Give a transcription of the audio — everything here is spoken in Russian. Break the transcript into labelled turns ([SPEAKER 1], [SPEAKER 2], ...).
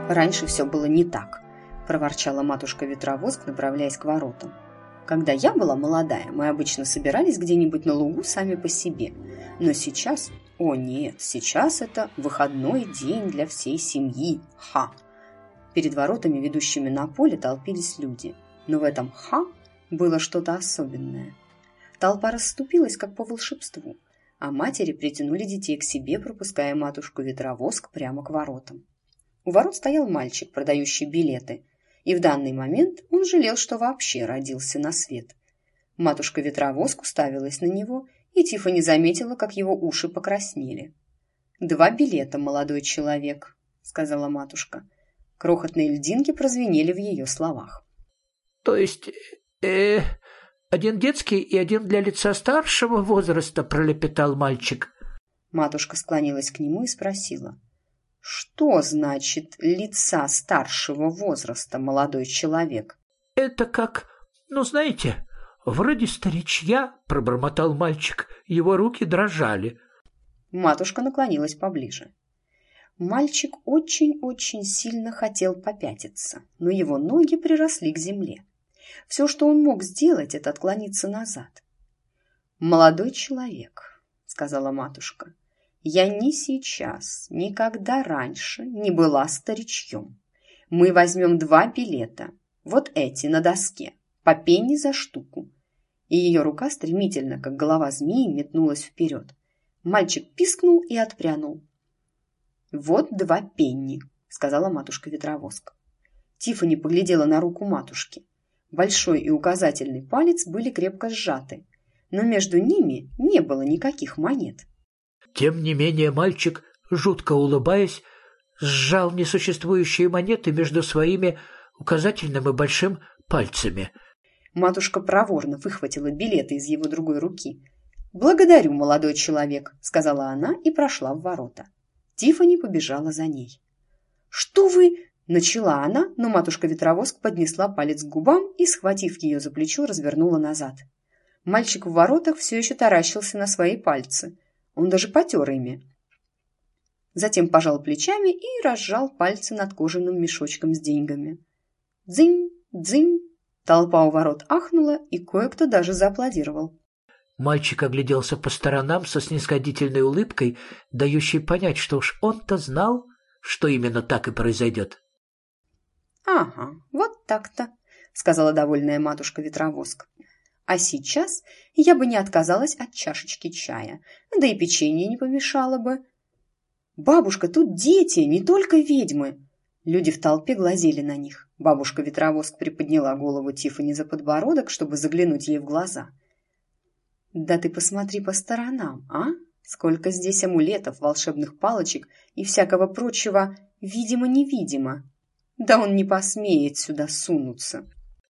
[SPEAKER 1] Раньше все было не так, проворчала матушка-ветровоск, направляясь к воротам. Когда я была молодая, мы обычно собирались где-нибудь на лугу сами по себе. Но сейчас, о нет, сейчас это выходной день для всей семьи. Ха! Перед воротами, ведущими на поле, толпились люди. Но в этом «ха» было что-то особенное. Толпа расступилась, как по волшебству, а матери притянули детей к себе, пропуская матушку-ветровоск прямо к воротам. У ворот стоял мальчик, продающий билеты, и в данный момент он жалел, что вообще родился на свет. Матушка-ветровоск уставилась на него, и Тиффани заметила, как его уши покраснели. «2 билета, молодой человек», — сказала матушка. Крохотные льдинки прозвенели в ее словах.
[SPEAKER 2] «То есть, один детский и один для лица старшего возраста», — пролепетал мальчик.
[SPEAKER 1] Матушка склонилась к нему и спросила. «Что значит лица старшего возраста, молодой человек?»
[SPEAKER 2] «Это как, знаете, вроде старичья», — пробормотал мальчик. Его руки дрожали.
[SPEAKER 1] Матушка наклонилась поближе. Мальчик очень-очень сильно хотел попятиться, но его ноги приросли к земле. Все, что он мог сделать, это отклониться назад. «Молодой человек», — сказала матушка, — «я ни сейчас, никогда раньше не была старичьем. Мы возьмем 2 билета, вот эти на доске, по пенни за штуку». И ее рука стремительно, как голова змеи, метнулась вперед. Мальчик пискнул и отпрянул. «Вот 2 пенни», — сказала матушка-ветровоск. Тиффани поглядела на руку матушки. Большой и указательный палец были крепко сжаты, но между ними не было никаких монет.
[SPEAKER 2] Тем не менее мальчик, жутко улыбаясь, сжал несуществующие монеты между своими указательным и большим пальцами.
[SPEAKER 1] Матушка проворно выхватила билеты из его другой руки. «Благодарю, молодой человек», — сказала она и прошла в ворота. Тиффани побежала за ней. «Что вы...» — начала она, но матушка-ветровоск поднесла палец к губам и, схватив ее за плечо, развернула назад. Мальчик в воротах все еще таращился на свои пальцы. Он даже потер ими. Затем пожал плечами и разжал пальцы над кожаным мешочком с деньгами. Дзынь, дзынь. Толпа у ворот ахнула, и кое-кто даже зааплодировал.
[SPEAKER 2] Мальчик огляделся по сторонам со снисходительной улыбкой, дающей понять, что уж он-то знал, что именно так и произойдет.
[SPEAKER 1] «Ага, вот так-то», — сказала довольная матушка-ветровоск. «А сейчас я бы не отказалась от чашечки чая, да и печенье не помешало бы». «Бабушка, тут дети, не только ведьмы!» Люди в толпе глазели на них. Бабушка-ветровоск приподняла голову Тиффани за подбородок, чтобы заглянуть ей в глаза. «Да ты посмотри по сторонам, а? Сколько здесь амулетов, волшебных палочек и всякого прочего видимо-невидимо. Да он не посмеет сюда сунуться».